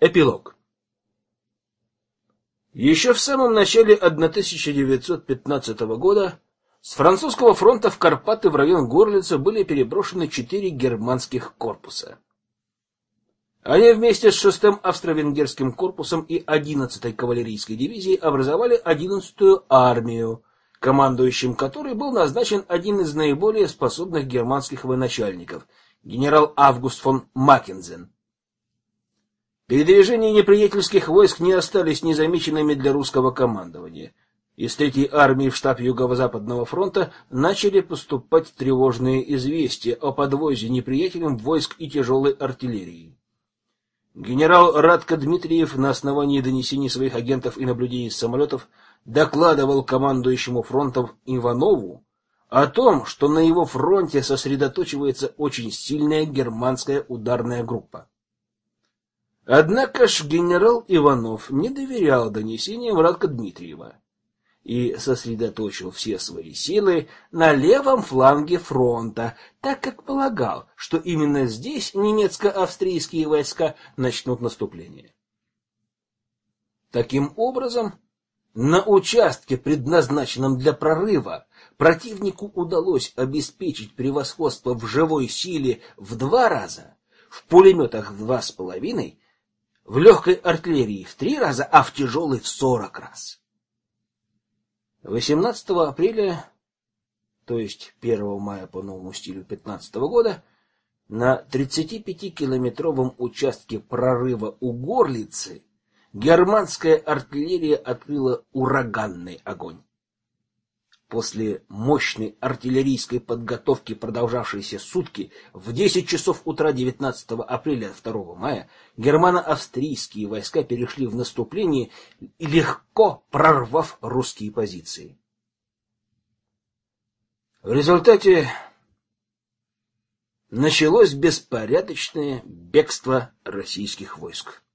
Эпилог. Еще в самом начале 1915 года с французского фронта в Карпаты в район Горлица были переброшены 4 германских корпуса. Они вместе с 6-м австро-венгерским корпусом и 11-й кавалерийской дивизией образовали 11-ю армию, командующим которой был назначен один из наиболее способных германских военачальников, генерал Август фон Маккензен. Передвижения неприятельских войск не остались незамеченными для русского командования. Из 3-й армии в штаб Юго-Западного фронта начали поступать тревожные известия о подвозе неприятелем войск и тяжелой артиллерии. Генерал Радко Дмитриев на основании донесений своих агентов и наблюдений с самолетов докладывал командующему фронтом Иванову о том, что на его фронте сосредоточивается очень сильная германская ударная группа. Однако ж генерал Иванов не доверял донесениям Радко Дмитриева и сосредоточил все свои силы на левом фланге фронта, так как полагал, что именно здесь немецко-австрийские войска начнут наступление. Таким образом, на участке, предназначенном для прорыва, противнику удалось обеспечить превосходство в живой силе в 2 раза, в пулеметах в 2,5, в легкой артиллерии в 3 раза, а в тяжелой в 40 раз. 18 апреля, то есть 1 мая по новому стилю 15 года, на 35-километровом участке прорыва у Горлицы германская артиллерия открыла ураганный огонь. После мощной артиллерийской подготовки, продолжавшейся сутки, в 10 часов утра 19 апреля 2 мая германо-австрийские войска перешли в наступление, легко прорвав русские позиции. В результате началось беспорядочное бегство российских войск.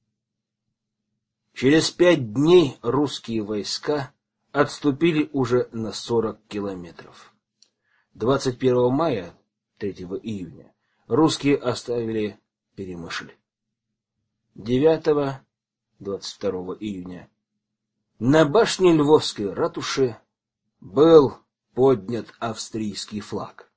Через 5 дней русские войска отступили уже на 40 километров. 21 мая, 3 июня, русские оставили Перемышль. 9-22 июня на башне Львовской ратуши был поднят австрийский флаг.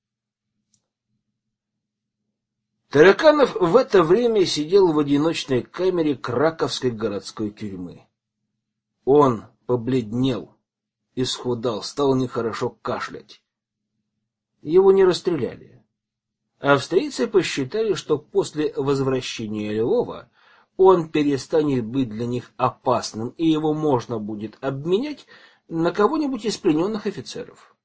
Тараканов в это время сидел в одиночной камере Краковской городской тюрьмы. Он побледнел, исхудал, стал нехорошо кашлять. Его не расстреляли. Австрийцы посчитали, что после возвращения Львова он перестанет быть для них опасным, и его можно будет обменять на кого-нибудь из плененных офицеров.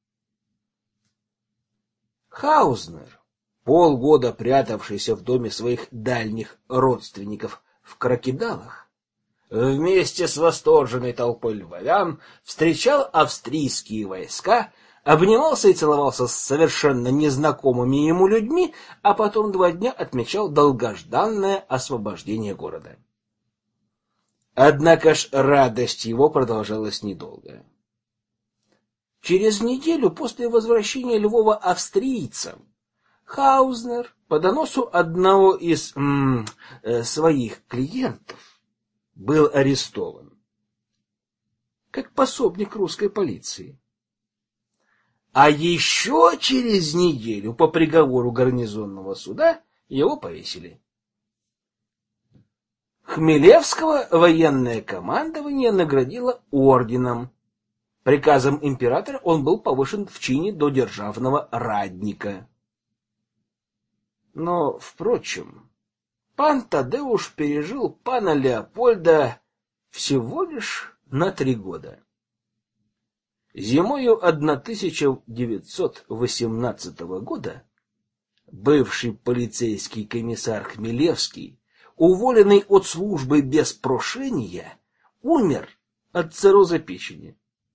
Хаузнер, полгода прятавшийся в доме своих дальних родственников в Крокидалах, вместе с восторженной толпой львовян встречал австрийские войска, обнимался и целовался с совершенно незнакомыми ему людьми, а потом 2 дня отмечал долгожданное освобождение города. Однако ж радость его продолжалась недолго. Через неделю после возвращения Львова австрийцам Хаузнер по доносу одного из своих клиентов был арестован как пособник русской полиции. А еще через неделю по приговору гарнизонного суда его повесили. Хмелевского военное командование наградило орденом. Приказом императора он был повышен в чине до державного радника. Но, впрочем, пан Тадеуш пережил пана Леопольда всего лишь на 3 года. Зимою 1918 года бывший полицейский комиссар Хмелевский, уволенный от службы без прошения, умер от цирроза печени.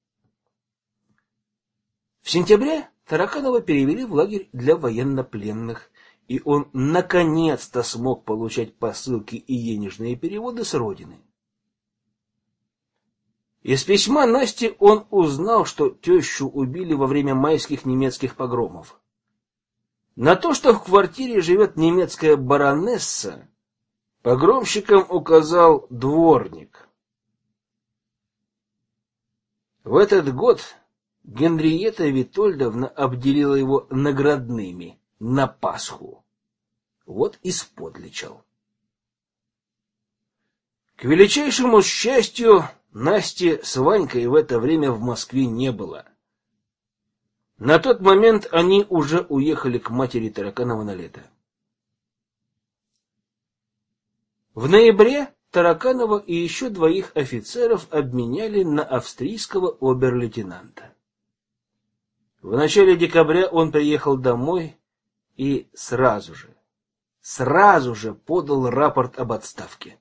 В сентябре Тараканова перевели в лагерь для военнопленных, и он наконец-то смог получать посылки и денежные переводы с родины. Из письма Насти он узнал, что тещу убили во время майских немецких погромов. На то, что в квартире живет немецкая баронесса, Погромщикам указал дворник. В этот год Генриетта Витольдовна обделила его наградными на Пасху. Вот и сподличал. К величайшему счастью, Насти с Ванькой в это время в Москве не было. На тот момент они уже уехали к матери Тараканова на лето. В ноябре Тараканова и еще 2 офицеров обменяли на австрийского обер-лейтенанта. В начале декабря он приехал домой и сразу же подал рапорт об отставке.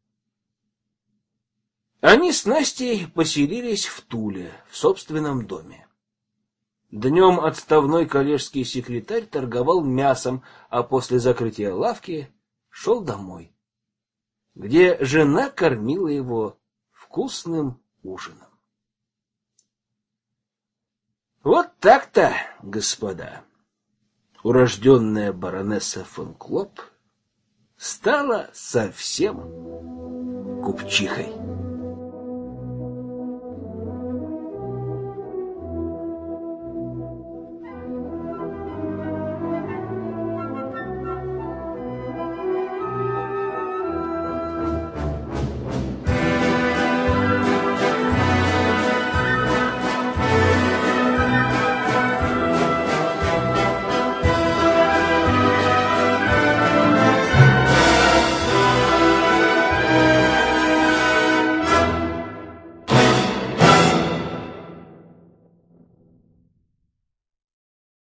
Они с Настей поселились в Туле, в собственном доме. Днем отставной коллежский секретарь торговал мясом, а после закрытия лавки шел домой, где жена кормила его вкусным ужином. Вот так-то, господа, урожденная баронесса фон Клоп стала совсем купчихой.